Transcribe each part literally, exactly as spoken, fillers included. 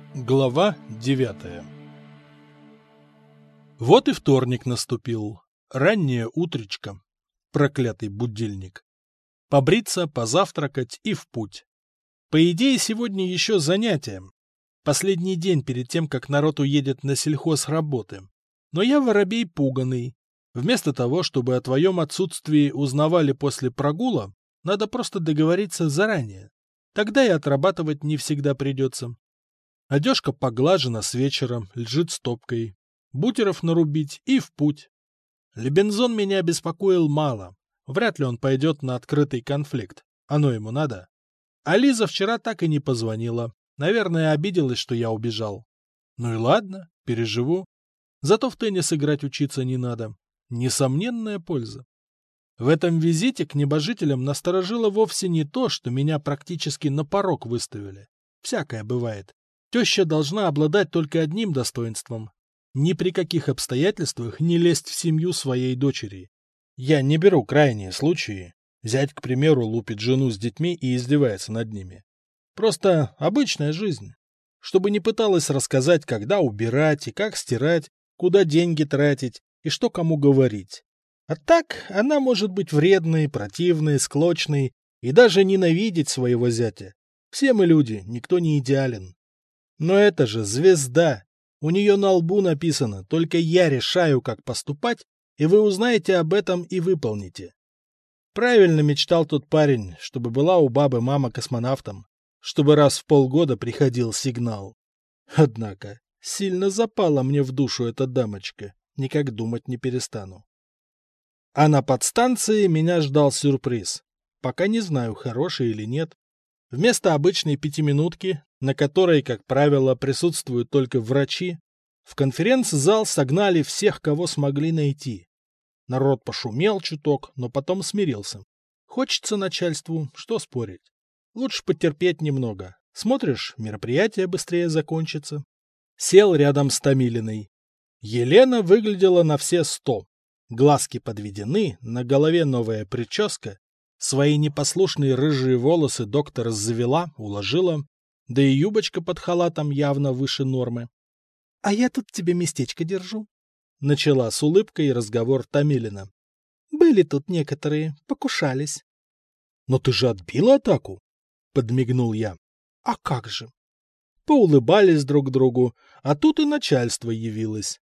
Глава девятая. Вот и вторник наступил. Раннее утречко. Проклятый будильник. Побриться, позавтракать и в путь. По идее, сегодня еще занятия. Последний день перед тем, как народ уедет на сельхоз работы. Но я воробей пуганый. Вместо того, чтобы о твоем отсутствии узнавали после прогула, надо просто договориться заранее. Тогда и отрабатывать не всегда придется. Одежка поглажена с вечера, лежит стопкой. Бутеров нарубить и в путь. Лебензон меня беспокоил мало. Вряд ли он пойдет на открытый конфликт. Оно ему надо. А Лиза вчера так и не позвонила. Наверное, обиделась, что я убежал. Ну и ладно, переживу. Зато в теннис играть учиться не надо. Несомненная польза. В этом визите к небожителям насторожило вовсе не то, что меня практически на порог выставили. Всякое бывает. Теща должна обладать только одним достоинством. Ни при каких обстоятельствах не лезть в семью своей дочери. Я не беру крайние случаи. Зять, к примеру, лупит жену с детьми и издевается над ними. Просто обычная жизнь. Чтобы не пыталась рассказать, когда убирать и как стирать, куда деньги тратить и что кому говорить. А так она может быть вредной, противной, склочной и даже ненавидеть своего зятя. Все мы люди, никто не идеален. Но это же звезда. У нее на лбу написано: «Только я решаю, как поступать, и вы узнаете об этом и выполните». Правильно мечтал тот парень, чтобы была у бабы мама космонавтом, чтобы раз в полгода приходил сигнал. Однако, сильно запала мне в душу эта дамочка, никак думать не перестану. А на подстанции меня ждал сюрприз. Пока не знаю, хороший или нет. Вместо обычной пятиминутки, на которой, как правило, присутствуют только врачи, в конференц-зал согнали всех, кого смогли найти. Народ пошумел чуток, но потом смирился. Хочется начальству, что спорить. Лучше потерпеть немного. Смотришь, мероприятие быстрее закончится. Сел рядом с Томилиной. Елена выглядела на все сто. Глазки подведены, на голове новая прическа. Свои непослушные рыжие волосы доктор завела, уложила, да и юбочка под халатом явно выше нормы. — А я тут тебе местечко держу, — начала с улыбкой разговор Томилина. — Были тут некоторые, покушались. — Но ты же отбила атаку, — подмигнул я. — А как же? Поулыбались друг другу, а тут и начальство явилось.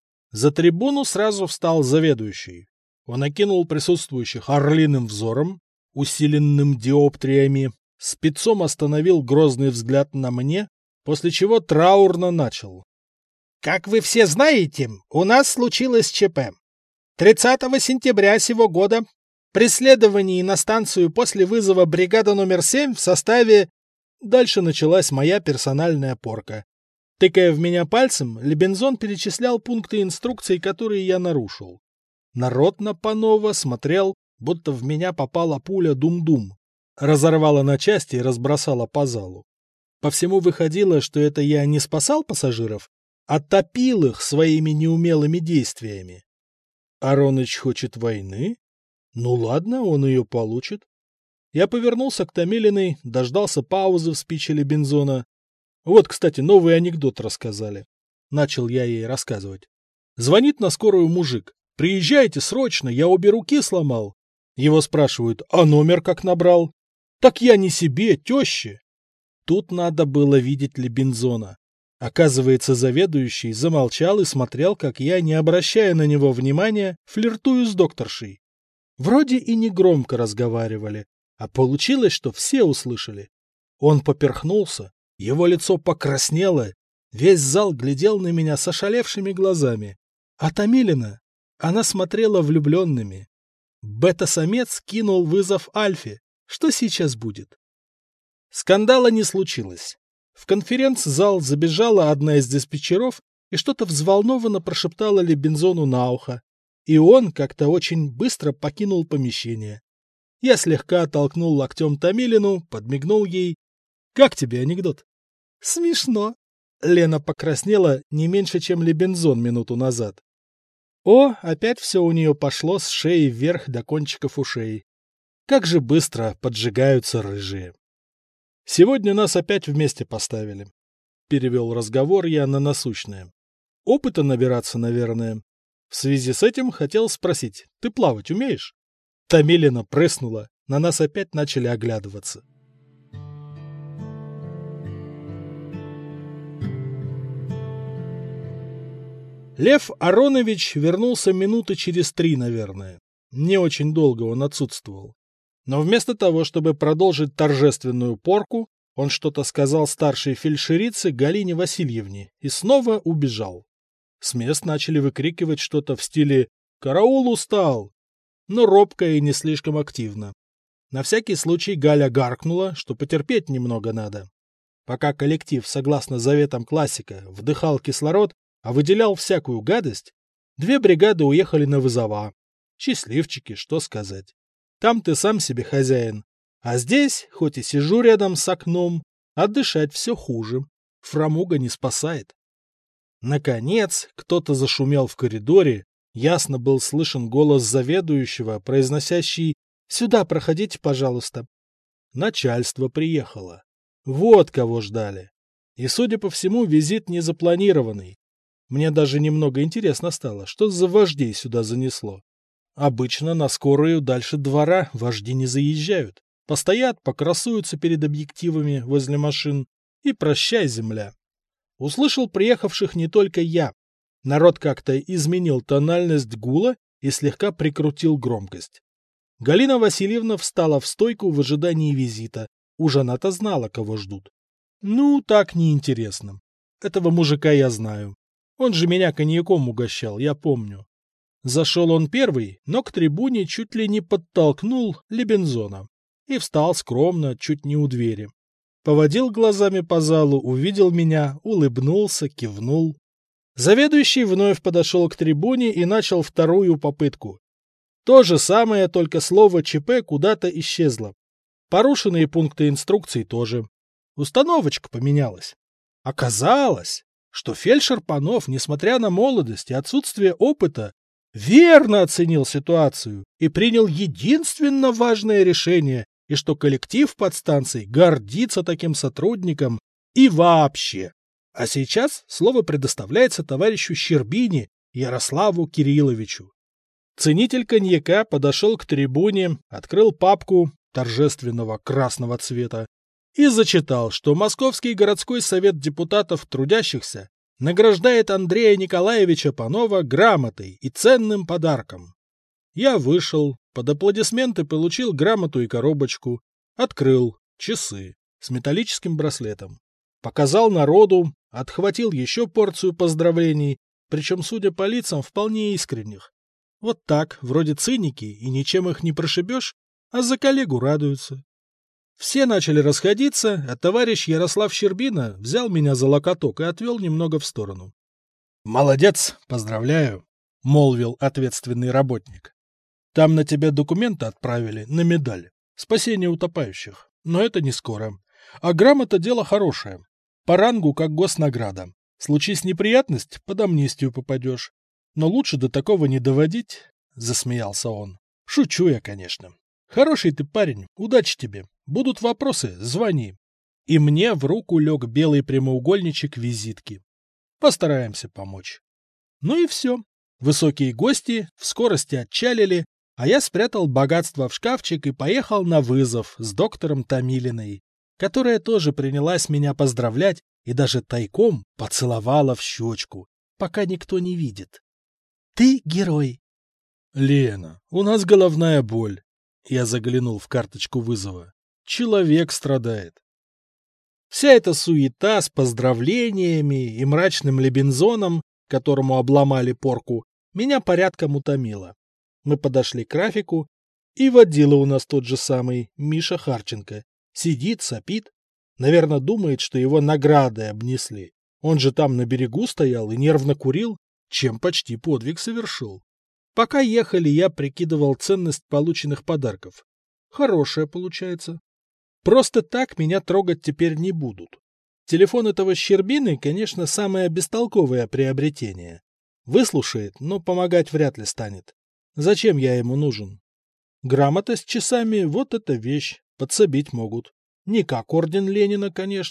За трибуну сразу встал заведующий. Он окинул присутствующих орлиным взором, усиленным диоптриями, спецом остановил грозный взгляд на мне, после чего траурно начал. «Как вы все знаете, у нас случилось ЧП. тридцатого сентября сего года при следовании на станцию после вызова бригада номер семь в составе...» Дальше началась моя персональная порка. Тыкая в меня пальцем, Лебензон перечислял пункты инструкций, которые я нарушил. Народ на Панова смотрел, будто в меня попала пуля дум-дум. Разорвала на части и разбросала по залу. По всему выходило, что это я не спасал пассажиров, а топил их своими неумелыми действиями. Ароныч хочет войны? Ну ладно, он ее получит. Я повернулся к Томилиной, дождался паузы в спиче Лебензона. Вот, кстати, новый анекдот рассказали. Начал я ей рассказывать. Звонит на скорую мужик. «Приезжайте срочно, я обе руки сломал». Его спрашивают: «А номер как набрал?» «Так я не себе, теще». Тут надо было видеть Лебензона. Оказывается, заведующий замолчал и смотрел, как я, не обращая на него внимания, флиртую с докторшей. Вроде и не громко разговаривали, а получилось, что все услышали. Он поперхнулся, его лицо покраснело, весь зал глядел на меня с ошалевшими глазами. А Томилина, она смотрела влюбленными. Бета-самец кинул вызов Альфе. Что сейчас будет? Скандала не случилось. В конференц-зал забежала одна из диспетчеров и что-то взволнованно прошептала Лебензону на ухо. И он как-то очень быстро покинул помещение. Я слегка оттолкнул локтем Томилину, подмигнул ей. «Как тебе анекдот?» «Смешно». Лена покраснела не меньше, чем Лебензон минуту назад. О, опять все у нее пошло с шеи вверх до кончиков ушей. Как же быстро поджигаются рыжие. Сегодня нас опять вместе поставили. перевел разговор я на насущное. Опыта набираться, наверное. В связи с этим хотел спросить, ты плавать умеешь? Томилина прыснула, на нас опять начали оглядываться. Лев Аронович вернулся минуты через три, наверное. Не очень долго он отсутствовал. Но вместо того, чтобы продолжить торжественную порку, он что-то сказал старшей фельдшерице Галине Васильевне и снова убежал. С мест начали выкрикивать что-то в стиле «Караул устал!», но робко и не слишком активно. На всякий случай Галя гаркнула, что потерпеть немного надо. Пока коллектив, согласно заветам классика, вдыхал кислород, а выделял всякую гадость, две бригады уехали на вызова. Счастливчики, что сказать. Там ты сам себе хозяин. А здесь, хоть и сижу рядом с окном, а дышать все хуже. Фрамуга не спасает. Наконец, кто-то зашумел в коридоре, ясно был слышен голос заведующего, произносящий «Сюда проходите, пожалуйста». Начальство приехало. Вот кого ждали. И, судя по всему, визит не запланированный. Мне даже немного интересно стало, что за вождей сюда занесло. Обычно на скорую дальше двора вожди не заезжают. Постоят, покрасуются перед объективами возле машин и прощай, земля. Услышал приехавших не только я. Народ как-то изменил тональность гула и слегка прикрутил громкость. Галина Васильевна встала в стойку в ожидании визита. Уж она-то знала, кого ждут. Ну, так неинтересно. Этого мужика я знаю. Он же меня коньяком угощал, я помню. Зашел он первый, но к трибуне чуть ли не подтолкнул Лебензона. И встал скромно, чуть не у двери. Поводил глазами по залу, увидел меня, улыбнулся, кивнул. Заведующий вновь подошел к трибуне и начал вторую попытку. То же самое, только слово ЧП куда-то исчезло. Порушенные пункты инструкций тоже. Установочка поменялась. Оказалось, что фельдшер Панов, несмотря на молодость и отсутствие опыта, верно оценил ситуацию и принял единственно важное решение, и что коллектив подстанций гордится таким сотрудником и вообще. А сейчас слово предоставляется товарищу Щербине Ярославу Кирилловичу. Ценитель коньяка подошел к трибуне, открыл папку торжественного красного цвета и зачитал, что Московский городской совет депутатов трудящихся награждает Андрея Николаевича Панова грамотой и ценным подарком. Я вышел, под аплодисменты получил грамоту и коробочку, открыл часы с металлическим браслетом, показал народу, отхватил еще порцию поздравлений, причем, судя по лицам, вполне искренних. Вот так, вроде циники, и ничем их не прошибешь, а за коллегу радуются. Все начали расходиться, а товарищ Ярослав Щербина взял меня за локоток и отвел немного в сторону. — Молодец, поздравляю, — молвил ответственный работник. — Там на тебя документы отправили на медаль. Спасение утопающих. Но это не скоро. А грамота — дело хорошее. По рангу как госнаграда. Случись неприятность, под амнистию попадешь. Но лучше до такого не доводить, — засмеялся он. — Шучу я, конечно. Хороший ты парень, удачи тебе. Будут вопросы, звони. И мне в руку лег белый прямоугольничек визитки. Постараемся помочь. Ну и все. Высокие гости в скорости отчалили, а я спрятал богатство в шкафчик и поехал на вызов с доктором Томилиной, которая тоже принялась меня поздравлять и даже тайком поцеловала в щечку, пока никто не видит. Ты герой. Лена, у нас головная боль. Я заглянул в карточку вызова. Человек страдает. Вся эта суета с поздравлениями и мрачным Лебензоном, которому обломали порку, меня порядком утомило. Мы подошли к графику, и водила у нас тот же самый Миша Харченко. Сидит, сопит. Наверное, думает, что его наградой обнесли. Он же там на берегу стоял и нервно курил, чем почти подвиг совершил. Пока ехали, я прикидывал ценность полученных подарков. Хорошая получается. Просто так меня трогать теперь не будут. Телефон этого Щербины, конечно, самое бестолковое приобретение. Выслушает, но помогать вряд ли станет. Зачем я ему нужен? Грамота с часами — вот эта вещь, подсобить могут. Не как орден Ленина, конечно,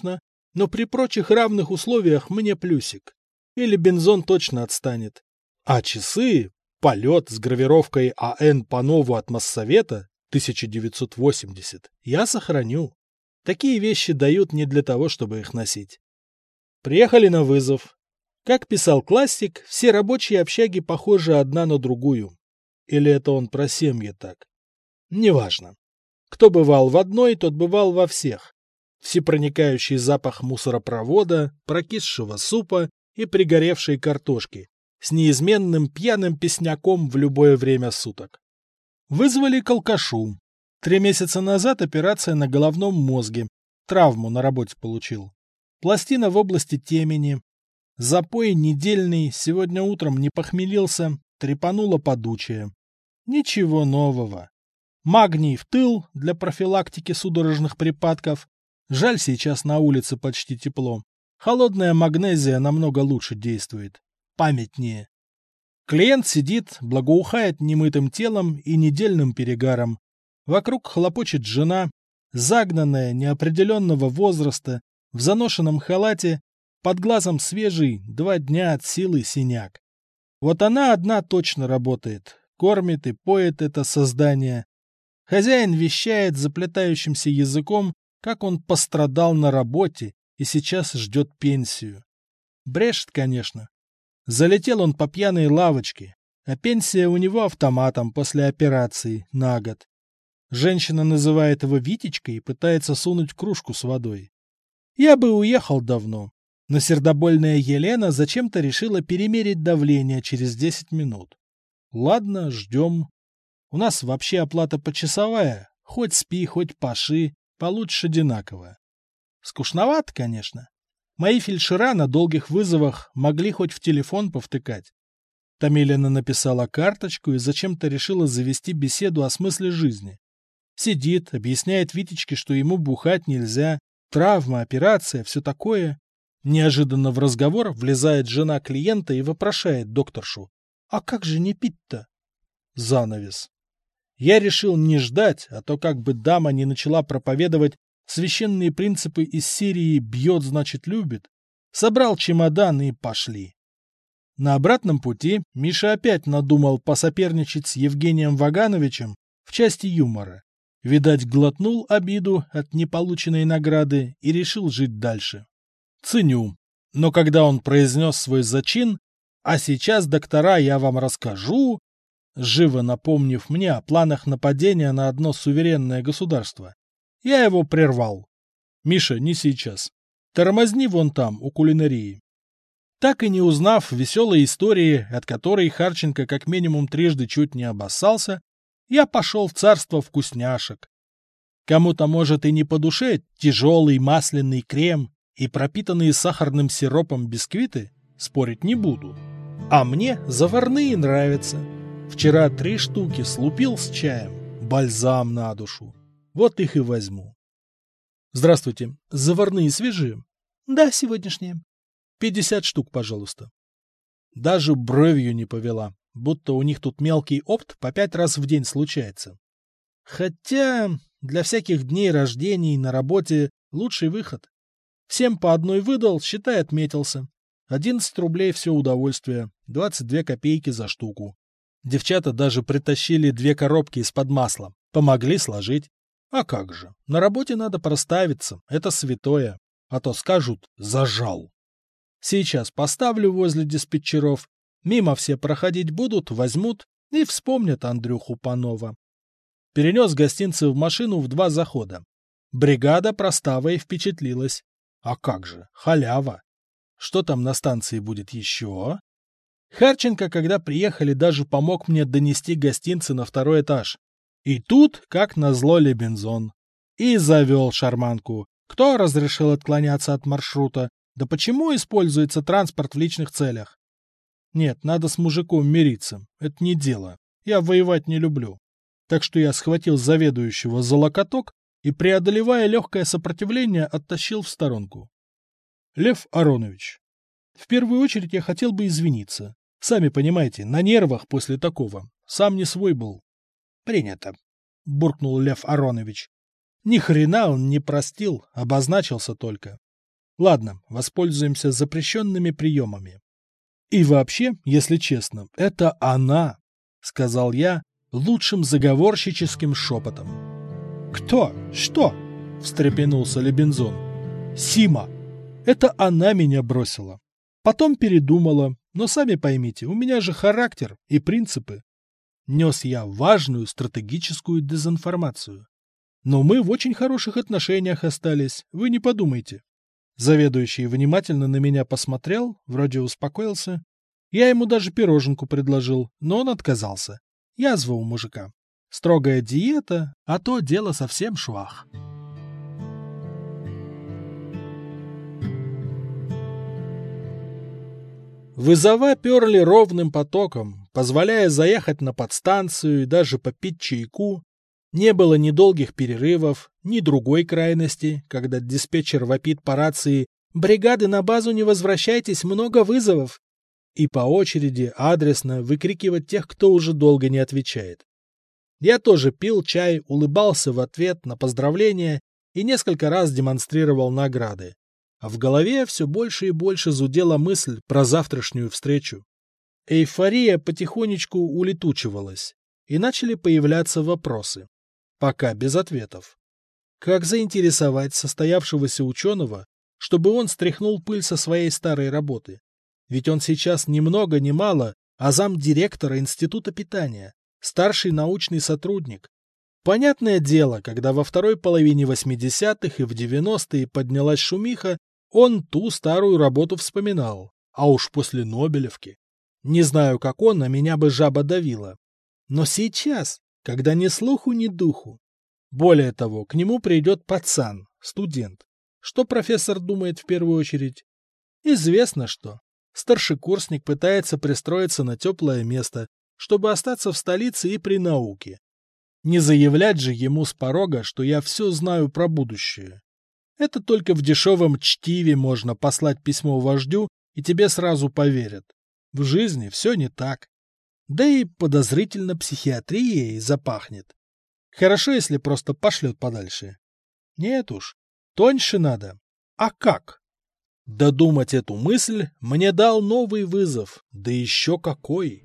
Но при прочих равных условиях мне плюсик. Или бензон точно отстанет. А часы, полет с гравировкой А Н Панову от Моссовета тысяча девятьсот восемьдесят, я сохраню. Такие вещи дают не для того, чтобы их носить. Приехали на вызов. Как писал классик, все рабочие общаги похожи одна на другую. Или это он про семьи так? Неважно. Кто бывал в одной, тот бывал во всех. Всепроникающий запах мусоропровода, прокисшего супа и пригоревшей картошки с неизменным пьяным песняком в любое время суток. Вызвали к алкашу. Три месяца назад операция на головном мозге. Травму на работе получил. Пластина в области темени. Запой недельный, сегодня утром не похмелился, трепануло подучие. Ничего нового. Магний в тыл для профилактики судорожных припадков. Жаль, сейчас на улице почти тепло. Холодная магнезия намного лучше действует. Памятнее. Клиент сидит, благоухает немытым телом и недельным перегаром. Вокруг хлопочет жена, загнанная, неопределенного возраста, в заношенном халате, под глазом свежий, два дня от силы синяк. Вот она одна точно работает, кормит и поет это создание. Хозяин вещает заплетающимся языком, как он пострадал на работе и сейчас ждет пенсию. Брешет, конечно. Залетел он по пьяной лавочке, а пенсия у него автоматом после операции на год. Женщина называет его Витечкой и пытается сунуть кружку с водой. Я бы уехал давно, но сердобольная Елена зачем-то решила перемерить давление через десять минут. Ладно, ждем. У нас вообще оплата почасовая, хоть спи, хоть паши, получишь одинаково. Скучновато, конечно. Мои фельдшера на долгих вызовах могли хоть в телефон повтыкать. Томилина написала карточку и зачем-то решила завести беседу о смысле жизни. Сидит, объясняет Витечке, что ему бухать нельзя, травма, операция, все такое. Неожиданно в разговор влезает жена клиента и вопрошает докторшу: «А как же не пить-то?» Занавес. Я решил не ждать, а то как бы дама не начала проповедовать священные принципы из серии «бьет, значит любит». Собрал чемодан и пошли. На обратном пути Миша опять надумал посоперничать с Евгением Вагановичем в части юмора. Видать, глотнул обиду от неполученной награды и решил жить дальше. Ценю. Но когда он произнес свой зачин, а сейчас, доктора, я вам расскажу, живо напомнив мне о планах нападения на одно суверенное государство, я его прервал. Миша, не сейчас. Тормозни вон там, у кулинарии. Так и не узнав веселой истории, от которой Харченко как минимум трижды чуть не обоссался, я пошел в царство вкусняшек. Кому-то, может, и не по душе тяжелый масляный крем и пропитанные сахарным сиропом бисквиты, спорить не буду. А мне заварные нравятся. Вчера три штуки слупил с чаем, бальзам на душу. Вот их и возьму. Здравствуйте, заварные свежие? Да, сегодняшние. Пятьдесят штук, пожалуйста. Даже бровью не повела, будто у них тут мелкий опт по пять раз в день случается. Хотя для всяких дней рождений на работе лучший выход. Всем по одной выдал, считай, отметился. Одиннадцать рублей все удовольствие, двадцать две копейки за штуку. Девчата даже притащили две коробки из-под масла, помогли сложить. А как же, на работе надо проставиться, это святое, а то скажут «зажал». Сейчас поставлю возле диспетчеров, мимо все проходить будут, возьмут и вспомнят Андрюху Панова. Перенес гостинцы в машину в два захода. Бригада проставой впечатлилась. А как же, халява. Что там на станции будет еще? Харченко, когда приехали, даже помог мне донести гостинцы на второй этаж. И тут, как назло, Лебензон. И завел шарманку. Кто разрешил отклоняться от маршрута? Да почему используется транспорт в личных целях? Нет, надо с мужиком мириться. Это не дело. Я воевать не люблю. Так что я схватил заведующего за локоток и, преодолевая легкое сопротивление, оттащил в сторонку. Лев Аронович, в первую очередь я хотел бы извиниться. Сами понимаете, на нервах после такого. Сам не свой был. Принято, буркнул Лев Аронович. Ни хрена он не простил, обозначился только. Ладно, воспользуемся запрещенными приемами. И вообще, если честно, это она, сказал я лучшим заговорщическим шепотом. Кто? Что? Встрепенулся Лебензон. Сима. Это она меня бросила. Потом передумала, но сами поймите, у меня же характер и принципы. Нес я важную стратегическую дезинформацию. Но мы в очень хороших отношениях остались, вы не подумайте. Заведующий внимательно на меня посмотрел, вроде успокоился. Я ему даже пироженку предложил, но он отказался. Язва у мужика. Строгая диета, а то дело совсем швах. Вызова перли ровным потоком, позволяя заехать на подстанцию и даже попить чайку. Не было ни долгих перерывов, ни другой крайности, когда диспетчер вопит по рации «Бригады на базу не возвращайтесь, много вызовов!» и по очереди адресно выкрикивать тех, кто уже долго не отвечает. Я тоже пил чай, улыбался в ответ на поздравления и несколько раз демонстрировал награды. А в голове все больше и больше зудела мысль про завтрашнюю встречу. Эйфория потихонечку улетучивалась, и начали появляться вопросы. Пока без ответов. Как заинтересовать состоявшегося ученого, чтобы он стряхнул пыль со своей старой работы? Ведь он сейчас ни много ни мало, а замдиректора Института питания, старший научный сотрудник. Понятное дело, когда во второй половине восьмидесятых и в девяностые поднялась шумиха, он ту старую работу вспоминал, а уж после Нобелевки. Не знаю, как он, а меня бы жаба давила. Но сейчас, когда ни слуху, ни духу. Более того, к нему придет пацан, студент. Что профессор думает в первую очередь? Известно что. Старшекурсник пытается пристроиться на теплое место, чтобы остаться в столице и при науке. Не заявлять же ему с порога, что я все знаю про будущее. Это только в дешевом чтиве можно послать письмо вождю, и тебе сразу поверят. В жизни все не так. Да и подозрительно психиатрией запахнет. Хорошо, если просто пошлет подальше. Нет уж, тоньше надо. А как? Додумать эту мысль мне дал новый вызов, да еще какой.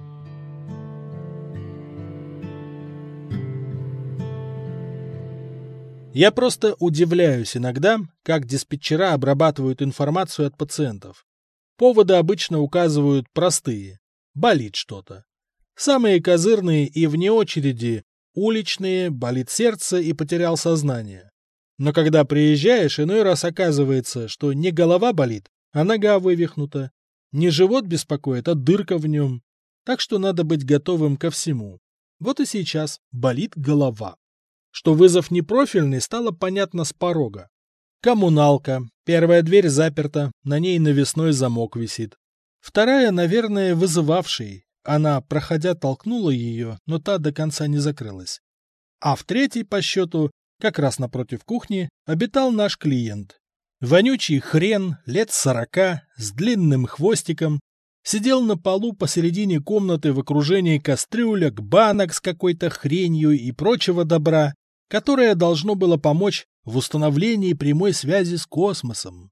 Я просто удивляюсь иногда, как диспетчера обрабатывают информацию от пациентов. Поводы обычно указывают простые. Болит что-то. Самые козырные и вне очереди – уличные, болит сердце и потерял сознание. Но когда приезжаешь, иной раз оказывается, что не голова болит, а нога вывихнута. Не живот беспокоит, а дырка в нем. Так что надо быть готовым ко всему. Вот и сейчас болит голова. Что вызов непрофильный, стало понятно с порога. Коммуналка. Первая дверь заперта, на ней навесной замок висит. Вторая, наверное, вызывавший. Она, проходя, толкнула ее, но та до конца не закрылась. А в третьей, по счету, как раз напротив кухни, обитал наш клиент. Вонючий хрен, лет сорока, с длинным хвостиком, сидел на полу посередине комнаты в окружении кастрюлек, банок с какой-то хренью и прочего добра, которое должно было помочь в установлении прямой связи с космосом.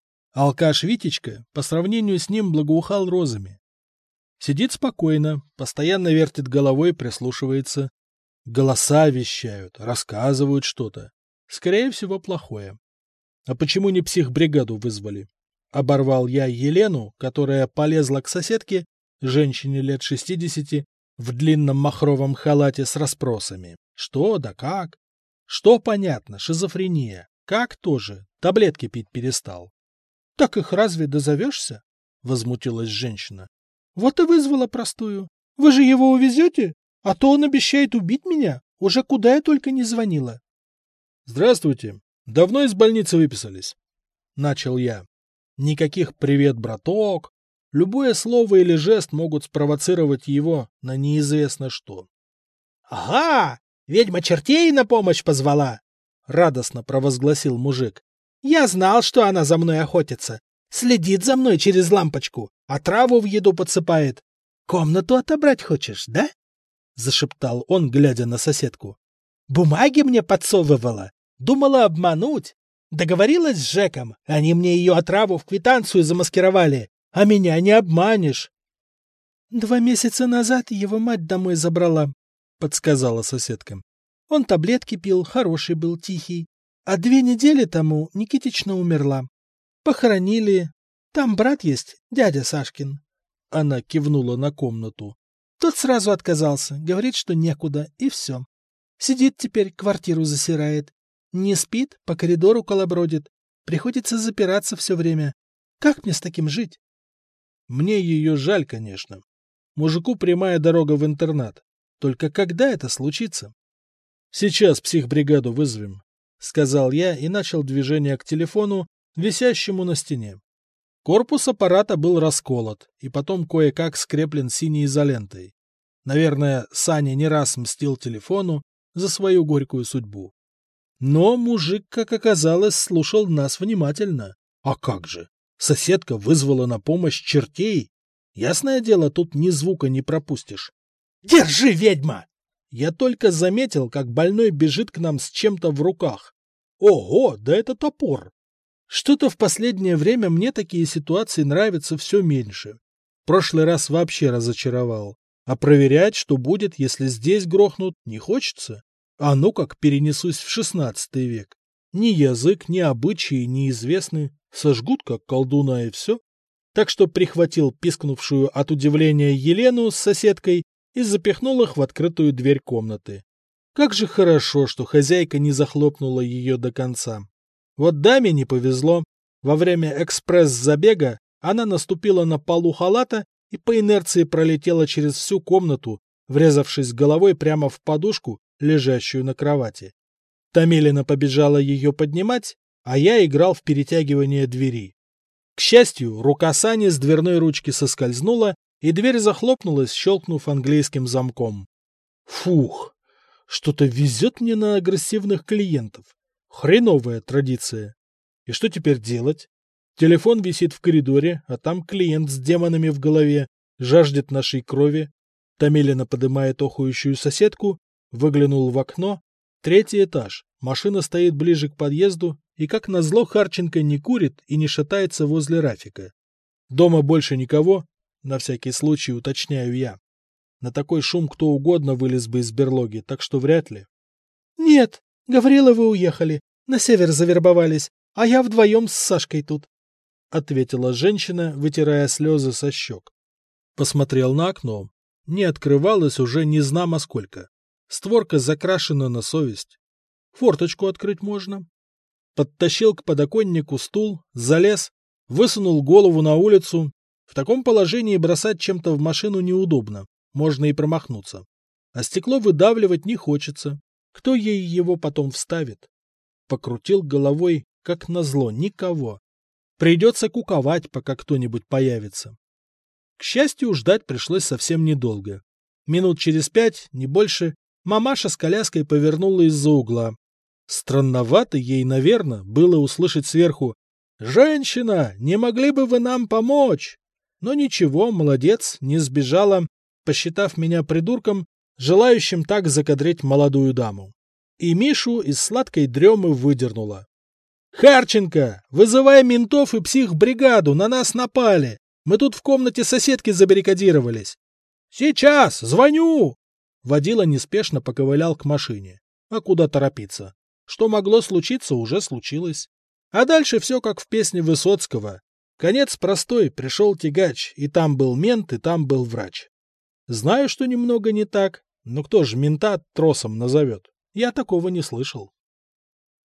Алкаш Витечка по сравнению с ним благоухал розами. Сидит спокойно, постоянно вертит головой, прислушивается. Голоса вещают, рассказывают что-то. Скорее всего, плохое. А почему не психбригаду вызвали? Оборвал я Елену, которая полезла к соседке, женщине лет шестидесяти, в длинном махровом халате с расспросами. Что да как? Что понятно, шизофрения. Как тоже? Таблетки пить перестал. — Так их разве дозовешься? — возмутилась женщина. — Вот и вызвала простую. Вы же его увезете? А то он обещает убить меня. Уже куда я только не звонила. — Здравствуйте. Давно из больницы выписались? — начал я. Никаких «привет, браток». Любое слово или жест могут спровоцировать его на неизвестно что. — Ага! Ведьма чертей на помощь позвала! — радостно провозгласил мужик. — Я знал, что она за мной охотится. Следит за мной через лампочку, а траву в еду подсыпает. Комнату отобрать хочешь, да? — зашептал он, глядя на соседку. — Бумаги мне подсовывала. Думала обмануть. Договорилась с Жеком, они мне ее отраву в квитанцию замаскировали, а меня не обманешь. Два месяца назад его мать домой забрала, подсказала соседка. Он таблетки пил, хороший был, тихий. А две недели тому Никитична умерла. Похоронили. Там брат есть, дядя Сашкин. Она кивнула на комнату. Тот сразу отказался, говорит, что некуда, и все. Сидит теперь, квартиру засирает. Не спит, по коридору колобродит. Приходится запираться все время. Как мне с таким жить? Мне ее жаль, конечно. Мужику прямая дорога в интернат. Только когда это случится? Сейчас психбригаду вызовем, сказал я и начал движение к телефону, висящему на стене. Корпус аппарата был расколот и потом кое-как скреплен синей изолентой. Наверное, Саня не раз мстил телефону за свою горькую судьбу. Но мужик, как оказалось, слушал нас внимательно. А как же? Соседка вызвала на помощь чертей. Ясное дело, тут ни звука не пропустишь. «Держи, ведьма!» Я только заметил, как больной бежит к нам с чем-то в руках. Ого, да это топор! Что-то в последнее время мне такие ситуации нравятся все меньше. Прошлый раз вообще разочаровал. А проверять, что будет, если здесь грохнут, не хочется. А ну как перенесусь в шестнадцатый век. Ни язык, ни обычаи неизвестны. Сожгут, как колдуна, и все. Так что прихватил пискнувшую от удивления Елену с соседкой и запихнул их в открытую дверь комнаты. Как же хорошо, что хозяйка не захлопнула ее до конца. Вот даме не повезло. Во время экспресс-забега она наступила на полу халата и по инерции пролетела через всю комнату, врезавшись головой прямо в подушку, лежащую на кровати. Томилина побежала ее поднимать, а я играл в перетягивание двери. К счастью, рука Сани с дверной ручки соскользнула, и дверь захлопнулась, щелкнув английским замком. Фух, что-то везет мне на агрессивных клиентов. Хреновая традиция. И что теперь делать? Телефон висит в коридоре, а там клиент с демонами в голове жаждет нашей крови. Томилина подымает охующую соседку, выглянул в окно. Третий этаж. Машина стоит ближе к подъезду, и, как назло, Харченко не курит и не шатается возле Рафика. Дома больше никого, на всякий случай уточняю я. На такой шум кто угодно вылез бы из берлоги, так что вряд ли. — Нет, Гавриловы уехали, на север завербовались, а я вдвоем с Сашкой тут, — ответила женщина, вытирая слезы со щек. Посмотрел на окно. Не открывалось уже не знамо сколько. Створка закрашена на совесть. Форточку открыть можно. Подтащил к подоконнику стул, залез, высунул голову на улицу. В таком положении бросать чем-то в машину неудобно, можно и промахнуться. А стекло выдавливать не хочется. Кто ей его потом вставит? Покрутил головой, как назло, никого. Придется куковать, пока кто-нибудь появится. К счастью, ждать пришлось совсем недолго. Минут через пять, не больше, мамаша с коляской повернула из-за угла. Странновато ей, наверное, было услышать сверху: «Женщина, не могли бы вы нам помочь?» Но ничего, молодец, не сбежала, посчитав меня придурком, желающим так закадрить молодую даму. И Мишу из сладкой дремы выдернула. «Харченко, вызывай ментов и психбригаду, на нас напали. Мы тут в комнате соседки забаррикадировались». «Сейчас, звоню!» Водила неспешно поковылял к машине. А куда торопиться? Что могло случиться, уже случилось. А дальше все как в песне Высоцкого. Конец простой, пришел тягач, и там был мент, и там был врач. Знаю, что немного не так, но кто же мента тросом назовет? Я такого не слышал.